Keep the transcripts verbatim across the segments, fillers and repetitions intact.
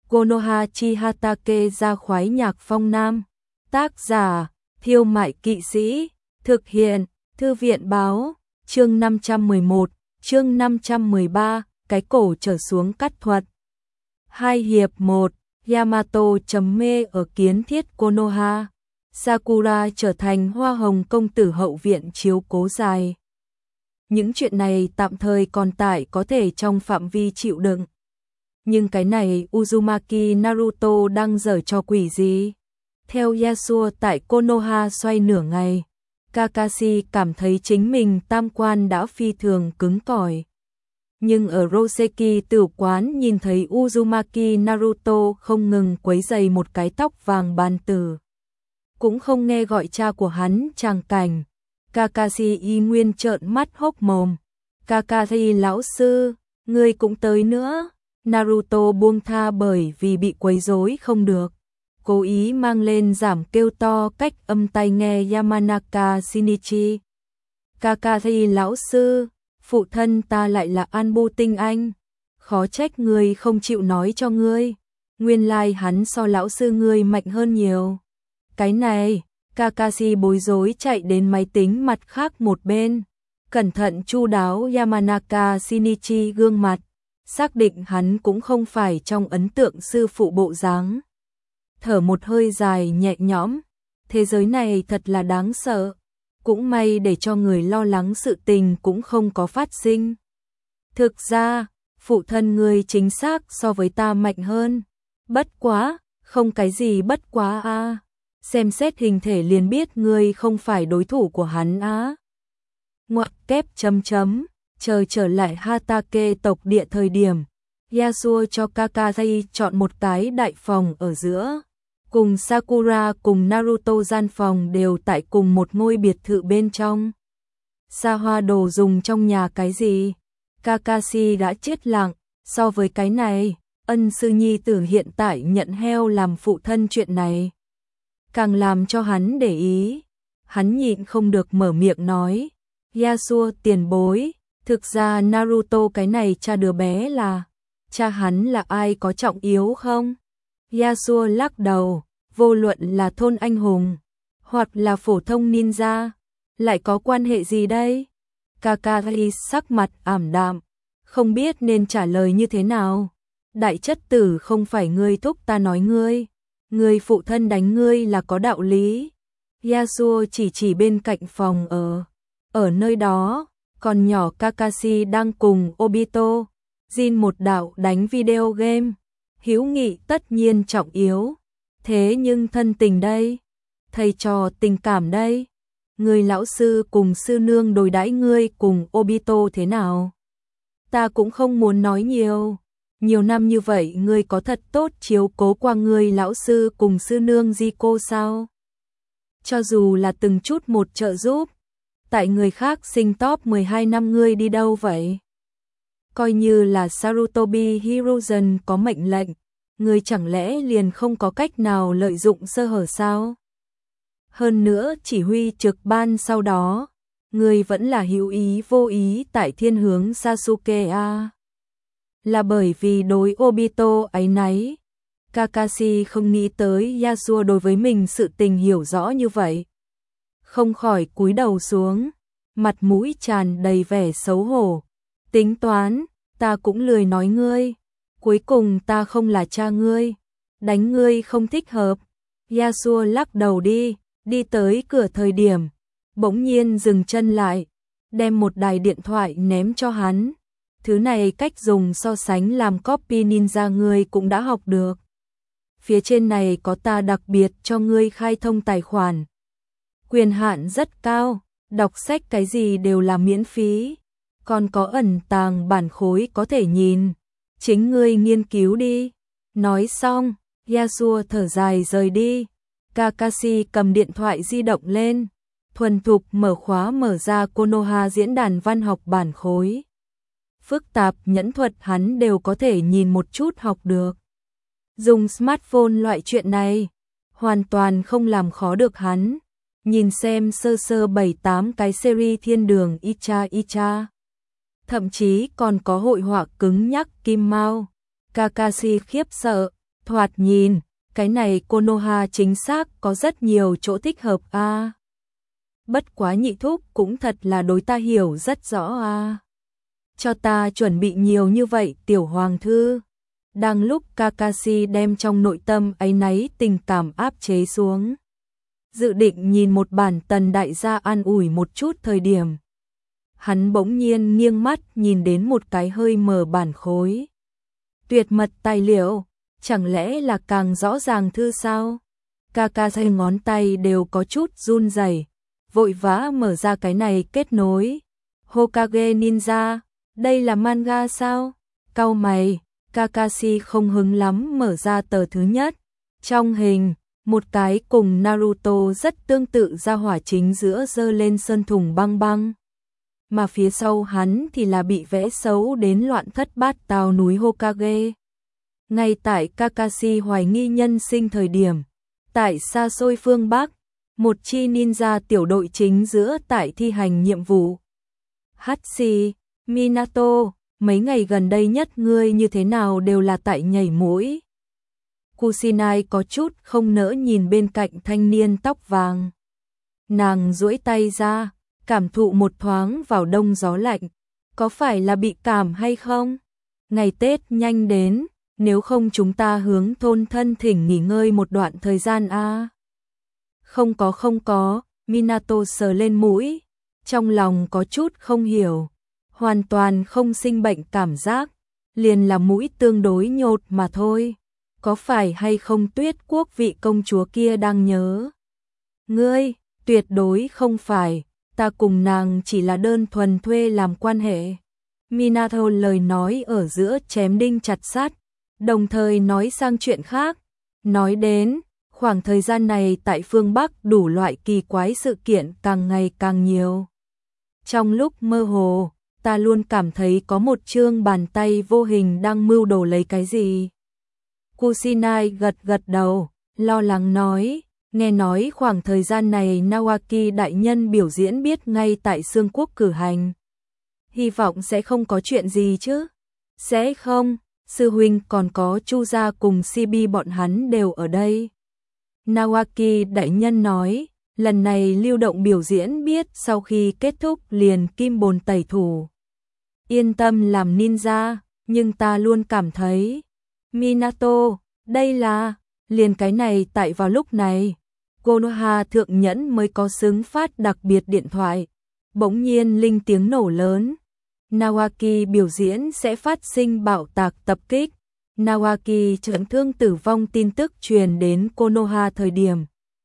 Konoha Chihatake ra khoái nhạc phong nam. Tác giả, Thiêu Mại Kỵ Sĩ. Thực hiện, Thư viện Báo. Chương năm trăm mười một, chương năm trăm mười ba, cái cổ trở xuống cắt thuật. Hai hiệp một, Yamato trầm mê ở kiến thiết Konoha. Sakura trở thành hoa hồng công tử hậu viện chiếu cố dài. Những chuyện này tạm thời còn tải có thể trong phạm vi chịu đựng. Nhưng cái này Uzumaki Naruto đang giở trò quỷ gì? Theo Yasuo tại Konoha xoay nửa ngày, Kakashi cảm thấy chính mình tam quan đã phi thường cứng cỏi. Nhưng ở Roseki tử quán nhìn thấy Uzumaki Naruto không ngừng quấy giày một cái tóc vàng bàn tử. Cũng không nghe gọi cha của hắn tràng cảnh. Kakashi y nguyên trợn mắt hốc mồm. Kakashi lão sư, ngươi cũng tới nữa. Naruto buông tha bởi vì bị quấy rối không được. Cố ý mang lên giảm kêu to cách âm tai nghe Yamanaka Shinichi. Kakashi lão sư, phụ thân ta lại là Anbu tinh anh. Khó trách ngươi không chịu nói cho ngươi. Nguyên lai hắn so lão sư ngươi mạnh hơn nhiều. Cái này, Kakashi bối rối chạy đến máy tính mặt khác một bên. Cẩn thận chu đáo Yamanaka Shinichi gương mặt. Xác định hắn cũng không phải trong ấn tượng sư phụ bộ dáng. Thở một hơi dài nhẹ nhõm. Thế giới này thật là đáng sợ. Cũng may để cho người lo lắng sự tình cũng không có phát sinh. Thực ra, phụ thân ngươi chính xác so với ta mạnh hơn. Bất quá, không cái gì bất quá a. À. Xem xét hình thể liền biết ngươi không phải đối thủ của hắn á. Ngoặc kép chấm chấm, chờ trở lại Hatake tộc địa thời điểm, Yasuo cho Kakashi chọn một cái đại phòng ở giữa. Cùng Sakura cùng Naruto gian phòng đều tại cùng một ngôi biệt thự bên trong. Xa hoa đồ dùng trong nhà cái gì? Kakashi đã chết lặng, so với cái này, ân sư nhi tử hiện tại nhận heo làm phụ thân chuyện này. Càng làm cho hắn để ý, hắn nhịn không được mở miệng nói, Yasuo tiền bối, thực ra Naruto cái này cha đứa bé là, cha hắn là ai có trọng yếu không? Yasuo lắc đầu, vô luận là thôn anh hùng, hoặc là phổ thông ninja, lại có quan hệ gì đây? Kakashi sắc mặt ảm đạm, không biết nên trả lời như thế nào. Đại chất tử không phải ngươi thúc ta nói ngươi. Người phụ thân đánh ngươi là có đạo lý. Yasuo chỉ chỉ bên cạnh phòng ở. Ở nơi đó, con nhỏ Kakashi đang cùng Obito, Jin một đạo đánh video game. Hữu nghị tất nhiên trọng yếu. Thế nhưng thân tình đây? Thầy trò tình cảm đây? Người lão sư cùng sư nương đối đãi ngươi cùng Obito thế nào? Ta cũng không muốn nói nhiều. Nhiều năm như vậy ngươi có thật tốt chiếu cố qua ngươi lão sư cùng sư nương Jiko sao? Cho dù là từng chút một trợ giúp, tại người khác sinh top mười hai năm ngươi đi đâu vậy? Coi như là Sarutobi Hiruzen có mệnh lệnh, ngươi chẳng lẽ liền không có cách nào lợi dụng sơ hở sao? Hơn nữa chỉ huy trực ban sau đó, ngươi vẫn là hữu ý vô ý tại thiên hướng Sasuke a. Là bởi vì đối Obito áy náy. Kakashi không nghĩ tới Yasuo đối với mình sự tình hiểu rõ như vậy. Không khỏi cúi đầu xuống, mặt mũi tràn đầy vẻ xấu hổ. Tính toán, ta cũng lười nói ngươi. Cuối cùng ta không là cha ngươi. Đánh ngươi không thích hợp. Yasuo lắc đầu đi, đi tới cửa thời điểm. Bỗng nhiên dừng chân lại, đem một đài điện thoại ném cho hắn. Thứ này cách dùng so sánh làm copy ninja ngươi cũng đã học được. Phía trên này có ta đặc biệt cho ngươi khai thông tài khoản. Quyền hạn rất cao, đọc sách cái gì đều là miễn phí. Còn có ẩn tàng bản khối có thể nhìn. Chính ngươi nghiên cứu đi. Nói xong, Yasuo thở dài rời đi. Kakashi cầm điện thoại di động lên. Thuần thục mở khóa mở ra Konoha diễn đàn văn học bản khối. Phức tạp nhẫn thuật hắn đều có thể nhìn một chút học được. Dùng smartphone loại chuyện này, hoàn toàn không làm khó được hắn. Nhìn xem sơ sơ bảy tám cái series thiên đường Icha Icha. Thậm chí còn có hội họa cứng nhắc Kim Mao. Kakashi khiếp sợ, Thoạt nhìn, cái này Konoha chính xác có rất nhiều chỗ thích hợp a. À. Bất quá nhị thúc cũng thật là đối ta hiểu rất rõ a. À. Cho ta chuẩn bị nhiều như vậy tiểu hoàng thư. Đang lúc Kakashi đem trong nội tâm áy náy tình cảm áp chế xuống. Dự định nhìn một bản tần đại gia an ủi một chút thời điểm. Hắn bỗng nhiên nghiêng mắt nhìn đến một cái hơi mờ bản khối. Tuyệt mật tài liệu, chẳng lẽ là càng rõ ràng thư sao? Kakashi ngón tay đều có chút run rẩy, vội vã mở ra cái này kết nối. Hokage Ninja, đây là manga sao? Cau mày, Kakashi không hứng lắm mở ra tờ thứ nhất. Trong hình, một cái cùng Naruto rất tương tự ra hỏa chính giữa giơ lên sơn thùng băng băng. Mà phía sau hắn thì là bị vẽ xấu đến loạn thất bát tao núi Hokage. Ngay tại Kakashi hoài nghi nhân sinh thời điểm, tại xa xôi phương Bắc, một chi ninja tiểu đội chính giữa tại thi hành nhiệm vụ. Hachi, Minato, mấy ngày gần đây nhất ngươi như thế nào đều là tại nhảy mũi. Kusinai có chút không nỡ nhìn bên cạnh thanh niên tóc vàng. Nàng duỗi tay ra, cảm thụ một thoáng vào đông gió lạnh. Có phải là bị cảm hay không? Ngày Tết nhanh đến, nếu không chúng ta hướng thôn thân thỉnh nghỉ ngơi một đoạn thời gian a. À? Không có không có, Minato sờ lên mũi, trong lòng có chút không hiểu, hoàn toàn không sinh bệnh cảm giác, liền là mũi tương đối nhột mà thôi. Có phải hay không Tuyết Quốc vị công chúa kia đang nhớ? Ngươi, tuyệt đối không phải, ta cùng nàng chỉ là đơn thuần thuê làm quan hệ. Minato lời nói ở giữa chém đinh chặt sắt, đồng thời nói sang chuyện khác, nói đến khoảng thời gian này tại phương Bắc đủ loại kỳ quái sự kiện càng ngày càng nhiều. Trong lúc mơ hồ, ta luôn cảm thấy có một chương bàn tay vô hình đang mưu đồ lấy cái gì. Kusinai gật gật đầu, lo lắng nói, nghe nói khoảng thời gian này Nawaki đại nhân biểu diễn biết ngay tại Xương Quốc cử hành. Hy vọng sẽ không có chuyện gì chứ? Sẽ không, sư huynh còn có Chu gia cùng xê bê bọn hắn đều ở đây. Nawaki đại nhân nói, lần này lưu động biểu diễn biết sau khi kết thúc liền kim bồn tẩy thủ. Yên tâm làm ninja, nhưng ta luôn cảm thấy, Minato, đây là, liền cái này tại vào lúc này, Konoha thượng nhẫn mới có xứng phát đặc biệt điện thoại, bỗng nhiên linh tiếng nổ lớn. Nawaki biểu diễn sẽ phát sinh bạo tạc tập kích. Nawaki chấn thương tử vong tin tức truyền đến Konoha thời điểm.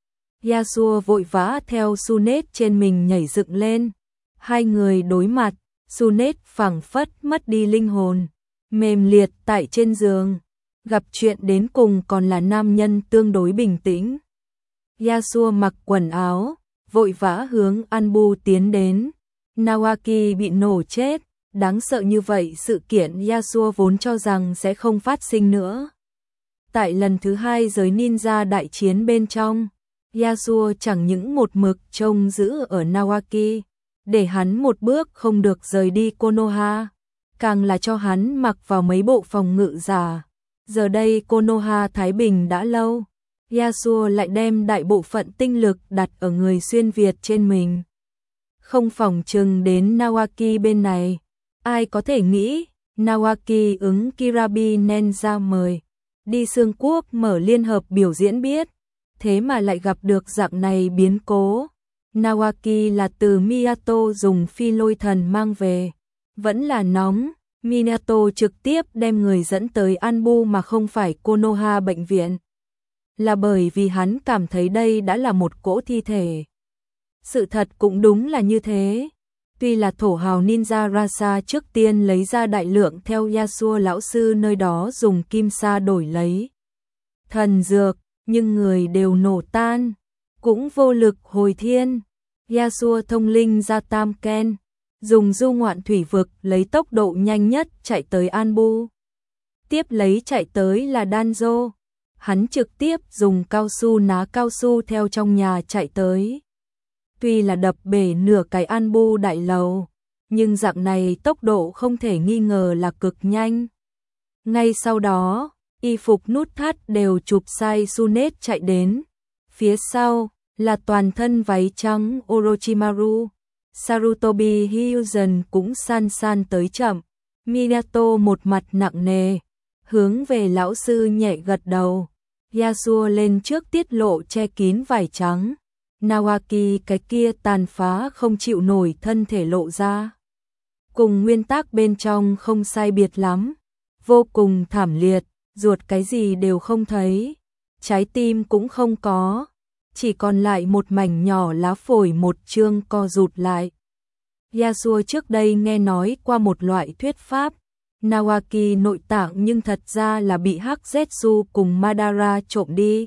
Yasuo vội vã theo Sunet trên mình nhảy dựng lên. Hai người đối mặt, Sunet phảng phất mất đi linh hồn, mềm liệt tại trên giường. Gặp chuyện đến cùng còn là nam nhân tương đối bình tĩnh. Yasuo mặc quần áo, vội vã hướng Anbu tiến đến. Nawaki bị nổ chết. Đáng sợ như vậy sự kiện Yasuo vốn cho rằng sẽ không phát sinh nữa. Tại lần thứ hai giới ninja đại chiến bên trong, Yasuo chẳng những một mực trông giữ ở Nawaki, để hắn một bước không được rời đi Konoha, càng là cho hắn mặc vào mấy bộ phòng ngự giả. Giờ đây Konoha thái bình đã lâu, Yasuo lại đem đại bộ phận tinh lực đặt ở người xuyên Việt trên mình. Không phòng trừng đến Nawaki bên này. Ai có thể nghĩ, Nawaki ứng Kirabi Nenja mời, đi Xương Quốc mở liên hợp biểu diễn biết, thế mà lại gặp được dạng này biến cố. Nawaki là từ Miyato dùng phi lôi thần mang về, vẫn là nóng, Minato trực tiếp đem người dẫn tới Anbu mà không phải Konoha bệnh viện. Là bởi vì hắn cảm thấy đây đã là một cỗ thi thể. Sự thật cũng đúng là như thế. Tuy là thổ hào ninja Rasa trước tiên lấy ra đại lượng theo Yasuo lão sư nơi đó dùng kim sa đổi lấy thần dược, nhưng người đều nổ tan, cũng vô lực hồi thiên. Yasuo thông linh ra Tam Ken, dùng du ngoạn thủy vực lấy tốc độ nhanh nhất chạy tới Anbu. Tiếp lấy chạy tới là Danzo, hắn trực tiếp dùng cao su ná cao su theo trong nhà chạy tới. Tuy là đập bể nửa cái Anbu đại lầu, nhưng dạng này tốc độ không thể nghi ngờ là cực nhanh. Ngay sau đó, y phục nút thắt đều chụp sai Tsunade chạy đến. Phía sau là toàn thân váy trắng Orochimaru. Sarutobi Hyuzen cũng san san tới chậm. Minato một mặt nặng nề, hướng về lão sư nhẹ gật đầu. Yasuo lên trước tiết lộ che kín vải trắng. Nawaki cái kia tàn phá không chịu nổi thân thể lộ ra. Cùng nguyên tắc bên trong không sai biệt lắm. Vô cùng thảm liệt, ruột cái gì đều không thấy. Trái tim cũng không có. Chỉ còn lại một mảnh nhỏ lá phổi một chương co rụt lại. Yasuo trước đây nghe nói qua một loại thuyết pháp. Nawaki nội tạng nhưng thật ra là bị Hắc Zetsu cùng Madara trộm đi.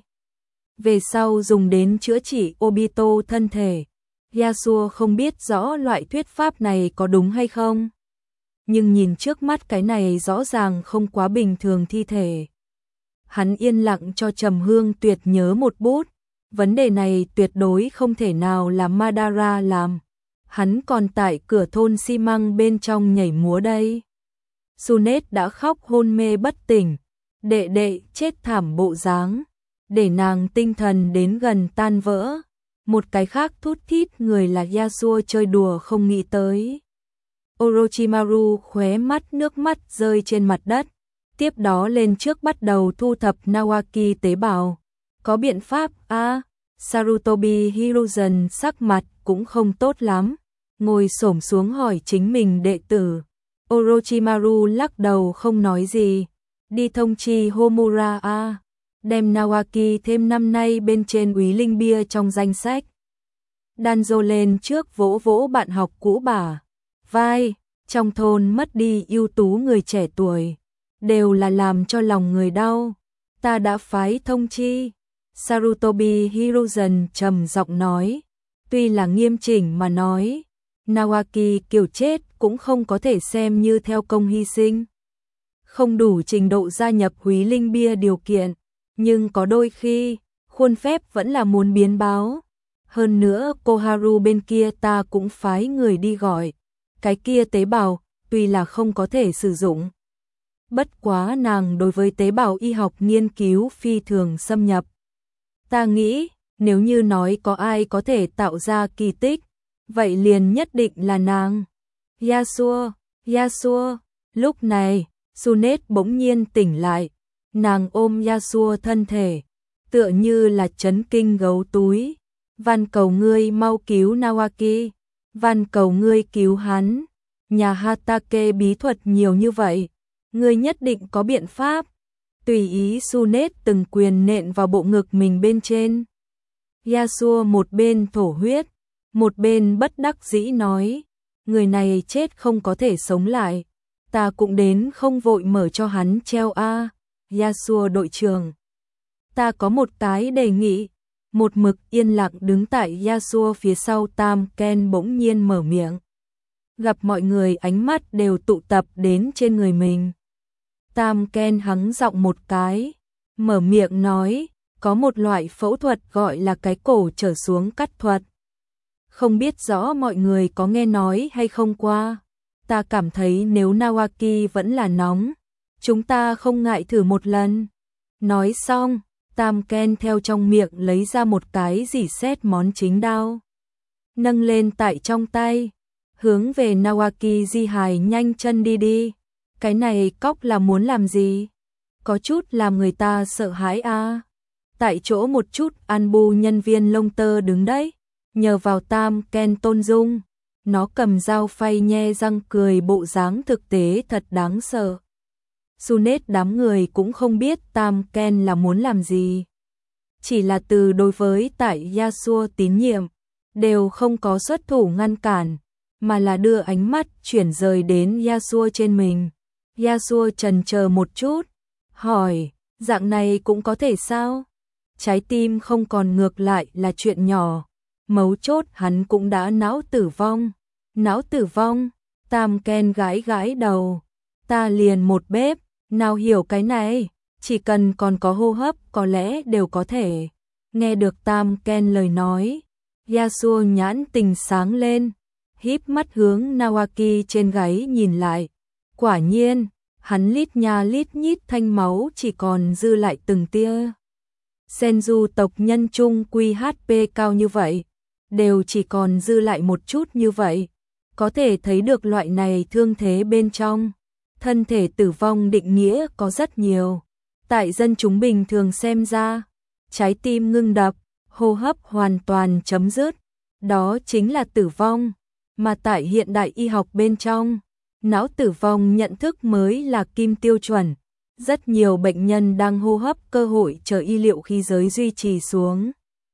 Về sau dùng đến chữa trị Obito thân thể. Yasuo không biết rõ loại thuyết pháp này có đúng hay không. Nhưng nhìn trước mắt cái này rõ ràng không quá bình thường thi thể. Hắn yên lặng cho Trầm Hương Tuyệt nhớ một bút. Vấn đề này tuyệt đối không thể nào là Madara làm. Hắn còn tại cửa thôn xi măng bên trong nhảy múa đây. Tsunade đã khóc hôn mê bất tỉnh. Đệ đệ chết thảm bộ dáng. Để nàng tinh thần đến gần tan vỡ. Một cái khác thút thít người là Yasuo chơi đùa không nghĩ tới. Orochimaru khóe mắt nước mắt rơi trên mặt đất. Tiếp đó lên trước bắt đầu thu thập Nawaki tế bào. Có biện pháp a? Sarutobi Hiruzen sắc mặt cũng không tốt lắm. Ngồi xổm xuống hỏi chính mình đệ tử. Orochimaru lắc đầu không nói gì. Đi thông chi Homura a. Đem Nawaki thêm năm nay bên trên úy linh bia trong danh sách. Danzo lên trước vỗ vỗ bạn học cũ bà. Vai, trong thôn mất đi ưu tú người trẻ tuổi. Đều là làm cho lòng người đau. Ta đã phái thông chi. Sarutobi Hiruzen trầm giọng nói. Tuy là nghiêm chỉnh mà nói. Nawaki kiểu chết cũng không có thể xem như theo công hy sinh. Không đủ trình độ gia nhập Húy Linh Bia điều kiện. Nhưng có đôi khi, khuôn phép vẫn là muốn biến báo. Hơn nữa Koharu bên kia ta cũng phái người đi gọi. Cái kia tế bào, tuy là không có thể sử dụng. Bất quá nàng đối với tế bào y học nghiên cứu phi thường xâm nhập. Ta nghĩ, nếu như nói có ai có thể tạo ra kỳ tích, vậy liền nhất định là nàng. Yasuo, Yasuo, lúc này, Tsunade bỗng nhiên tỉnh lại. Nàng ôm Yasuo thân thể, tựa như là chấn kinh gấu túi. Van cầu ngươi mau cứu Nawaki, van cầu ngươi cứu hắn. Nhà Hatake bí thuật nhiều như vậy, ngươi nhất định có biện pháp. Tùy ý Tsunade từng quyền nện vào bộ ngực mình bên trên. Yasuo một bên thổ huyết, một bên bất đắc dĩ nói, người này chết không có thể sống lại, ta cũng đến không vội mở cho hắn treo a. Yasuo đội trưởng, ta có một cái đề nghị. Một mực yên lặng đứng tại Yasuo phía sau Tam Ken bỗng nhiên mở miệng. Gặp mọi người ánh mắt đều tụ tập đến trên người mình. Tam Ken hắng giọng một cái, mở miệng nói, có một loại phẫu thuật gọi là cái cổ trở xuống cắt thuật. Không biết rõ mọi người có nghe nói hay không qua. Ta cảm thấy nếu Nawaki vẫn là nóng, chúng ta không ngại thử một lần. Nói xong, Tam Ken theo trong miệng lấy ra một cái dỉ sét món chính đao. Nâng lên tại trong tay, hướng về Nawaki di hài nhanh chân đi đi. Cái này cóc là muốn làm gì? Có chút làm người ta sợ hãi a. À. Tại chỗ một chút Anbu nhân viên lông tơ đứng đấy, nhờ vào Tam Ken tôn dung. Nó cầm dao phay nhe răng cười bộ dáng thực tế thật đáng sợ. Tsunade đám người cũng không biết Tam Ken là muốn làm gì. Chỉ là từ đối với tại Yasuo tín nhiệm, đều không có xuất thủ ngăn cản, mà là đưa ánh mắt chuyển rời đến Yasuo trên mình. Yasuo chần chờ một chút, hỏi, dạng này cũng có thể sao? Trái tim không còn ngược lại là chuyện nhỏ, mấu chốt hắn cũng đã não tử vong. Não tử vong, Tam Ken gãi gãi đầu, ta liền một bếp, nào hiểu cái này, chỉ cần còn có hô hấp có lẽ đều có thể. Nghe được Tam Ken lời nói, Yasuo nhãn tình sáng lên, híp mắt hướng Nawaki trên gáy nhìn lại. Quả nhiên, hắn lít nha lít nhít thanh máu chỉ còn dư lại từng tia. Senju tộc nhân chung quy hát pê cao như vậy, đều chỉ còn dư lại một chút như vậy, có thể thấy được loại này thương thế bên trong. Thân thể tử vong định nghĩa có rất nhiều. Tại dân chúng bình thường xem ra, trái tim ngưng đập, hô hấp hoàn toàn chấm dứt, đó chính là tử vong. Mà tại hiện đại y học bên trong, não tử vong nhận thức mới là kim tiêu chuẩn. Rất nhiều bệnh nhân đang hô hấp cơ hội chờ y liệu khí giới duy trì xuống.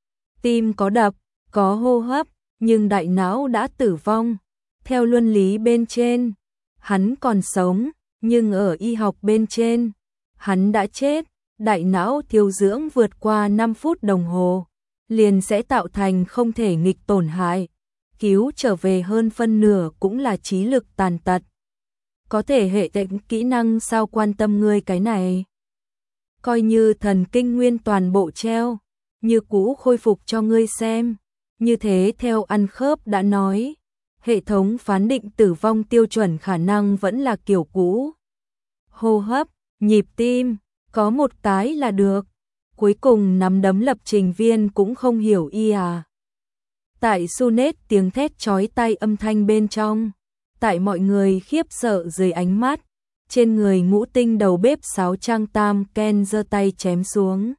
Tim có đập, có hô hấp, nhưng đại não đã tử vong. Theo luân lý bên trên, hắn còn sống, nhưng ở y học bên trên, hắn đã chết. Đại não thiếu dưỡng vượt qua năm phút đồng hồ, liền sẽ tạo thành không thể nghịch tổn hại. Cứu trở về hơn phân nửa cũng là trí lực tàn tật. Có thể hệ tệnh kỹ năng sao quan tâm ngươi cái này. Coi như thần kinh nguyên toàn bộ treo, như cũ khôi phục cho ngươi xem. Như thế theo ăn khớp đã nói, hệ thống phán định tử vong tiêu chuẩn khả năng vẫn là kiểu cũ. Hô hấp, nhịp tim, có một cái là được. Cuối cùng nắm đấm lập trình viên cũng không hiểu y à. Tại Sunet tiếng thét chói tai âm thanh bên trong, tại mọi người khiếp sợ dưới ánh mắt, trên người ngũ tinh đầu bếp sáo trang Tam Ken giơ tay chém xuống.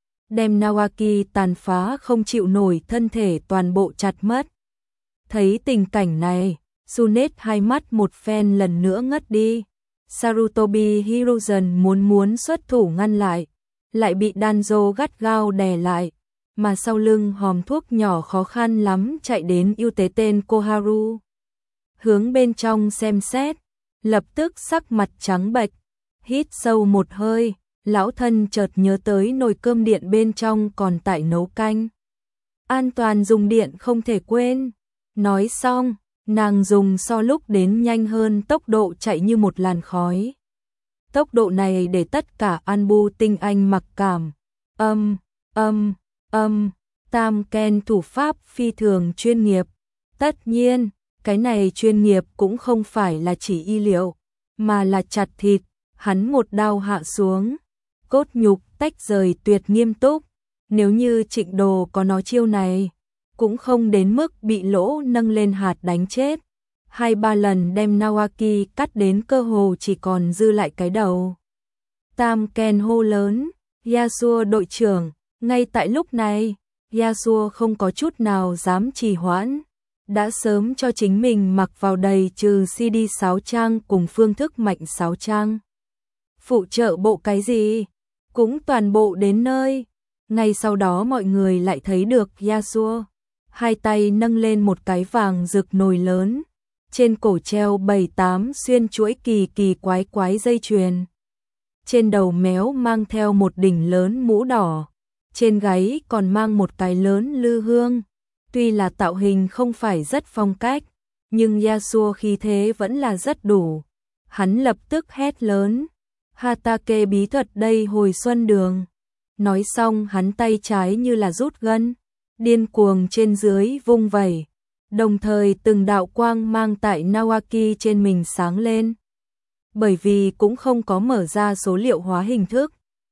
Đem Nawaki tàn phá không chịu nổi thân thể toàn bộ chặt mất. Thấy tình cảnh này, Sunet hai mắt một phen lần nữa ngất đi. Sarutobi Hiruzen muốn muốn xuất thủ ngăn lại, lại bị Danzo gắt gao đè lại, mà sau lưng hòm thuốc nhỏ khó khăn lắm chạy đến ưu tế tên Koharu. Hướng bên trong xem xét, lập tức sắc mặt trắng bệch, hít sâu một hơi, lão thân chợt nhớ tới nồi cơm điện bên trong còn tại nấu canh. An toàn dùng điện không thể quên. Nói xong, nàng dùng so lúc đến nhanh hơn tốc độ chạy như một làn khói. Tốc độ này để tất cả Anbu tinh anh mặc cảm. Âm, âm, âm, Tam Ken thủ pháp phi thường chuyên nghiệp. Tất nhiên, cái này chuyên nghiệp cũng không phải là chỉ y liệu, mà là chặt thịt. Hắn một đao hạ xuống, cốt nhục tách rời tuyệt nghiêm túc. Nếu như Trịnh Đồ có nói chiêu này, cũng không đến mức bị lỗ nâng lên hạt đánh chết. Hai ba lần đem Nawaki cắt đến cơ hồ chỉ còn dư lại cái đầu. Tam Ken hô lớn, Yasuo đội trưởng. Ngay tại lúc này, Yasuo không có chút nào dám trì hoãn, đã sớm cho chính mình mặc vào đầy trừ xê đê sáo trang cùng phương thức mạnh sáo trang. Phụ trợ bộ cái gì, cũng toàn bộ đến nơi. Ngay sau đó mọi người lại thấy được Yasuo, hai tay nâng lên một cái vàng rực nồi lớn, trên cổ treo bảy tám xuyên chuỗi kỳ kỳ quái quái dây chuyền. Trên đầu méo mang theo một đỉnh lớn mũ đỏ, trên gáy còn mang một cái lớn lư hương. Tuy là tạo hình không phải rất phong cách, nhưng Yasuo khí thế vẫn là rất đủ. Hắn lập tức hét lớn, Hatake bí thuật đây hồi xuân đường. Nói xong hắn tay trái như là rút gân, điên cuồng trên dưới vung vẩy, đồng thời từng đạo quang mang tại Nawaki trên mình sáng lên. Bởi vì cũng không có mở ra số liệu hóa hình thức,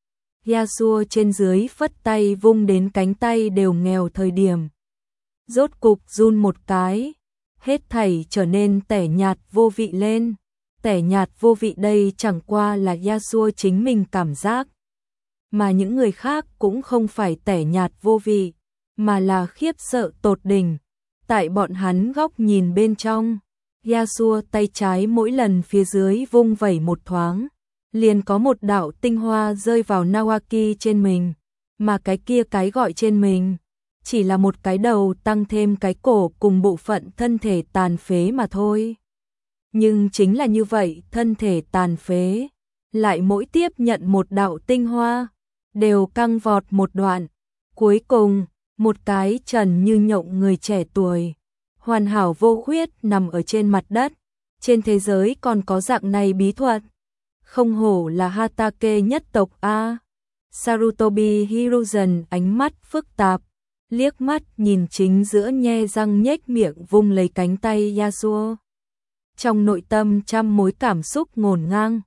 Yasuo trên dưới phất tay vung đến cánh tay đều nghèo thời điểm. Rốt cục run một cái, hết thảy trở nên tẻ nhạt vô vị lên. Tẻ nhạt vô vị đây chẳng qua là Yasuo chính mình cảm giác, mà những người khác cũng không phải tẻ nhạt vô vị, mà là khiếp sợ tột đỉnh. Tại bọn hắn góc nhìn bên trong, Yasuo tay trái mỗi lần phía dưới vung vẩy một thoáng, liền có một đạo tinh hoa rơi vào Nawaki trên mình, mà cái kia cái gọi trên mình chỉ là một cái đầu tăng thêm cái cổ cùng bộ phận thân thể tàn phế mà thôi. Nhưng chính là như vậy, thân thể tàn phế lại mỗi tiếp nhận một đạo tinh hoa, đều căng vọt một đoạn. Cuối cùng, một cái trần như nhộng người trẻ tuổi, hoàn hảo vô khuyết nằm ở trên mặt đất. Trên thế giới còn có dạng này bí thuật, không hổ là Hatake nhất tộc a. Sarutobi Hiruzen ánh mắt phức tạp, liếc mắt nhìn chính giữa nhe răng nhếch miệng vung lấy cánh tay Yasuo. Trong nội tâm trăm mối cảm xúc ngổn ngang,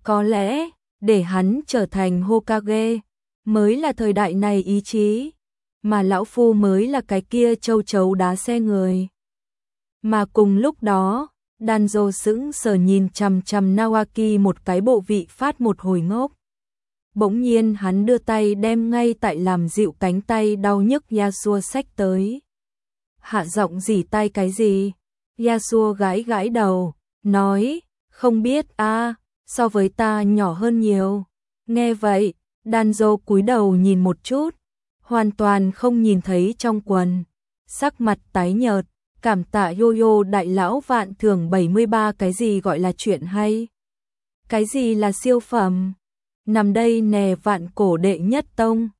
Có lẽ, để hắn trở thành Hokage, mới là thời đại này ý chí, mà lão phu mới là cái kia châu chấu đá xe người. Mà cùng lúc đó, Danzo sững sờ nhìn chằm chằm Nawaki một cái bộ vị phát một hồi ngốc. Bỗng nhiên hắn đưa tay đem ngay tại làm dịu cánh tay đau nhức Yasuo xách tới. Hạ giọng rỉ tay cái gì? Yasuo gãi gãi đầu, nói, không biết a, so với ta nhỏ hơn nhiều. Nghe vậy, Danzo cúi đầu nhìn một chút, hoàn toàn không nhìn thấy trong quần. Sắc mặt tái nhợt, cảm tạ Yo-Yo đại lão vạn thưởng bảy mươi ba. Cái gì gọi là chuyện hay? Cái gì là siêu phẩm? Nằm đây nè vạn cổ đệ nhất tông.